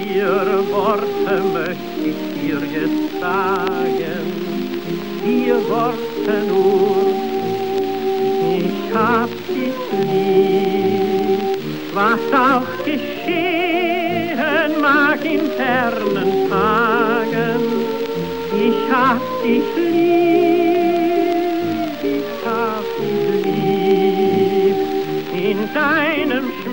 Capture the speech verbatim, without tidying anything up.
vier Worte möchte ich dir jetzt sagen, vier Worte nur. Ich hab dich lieb, was auch geschehen mag in fernen Tagen. Ich hab dich lieb.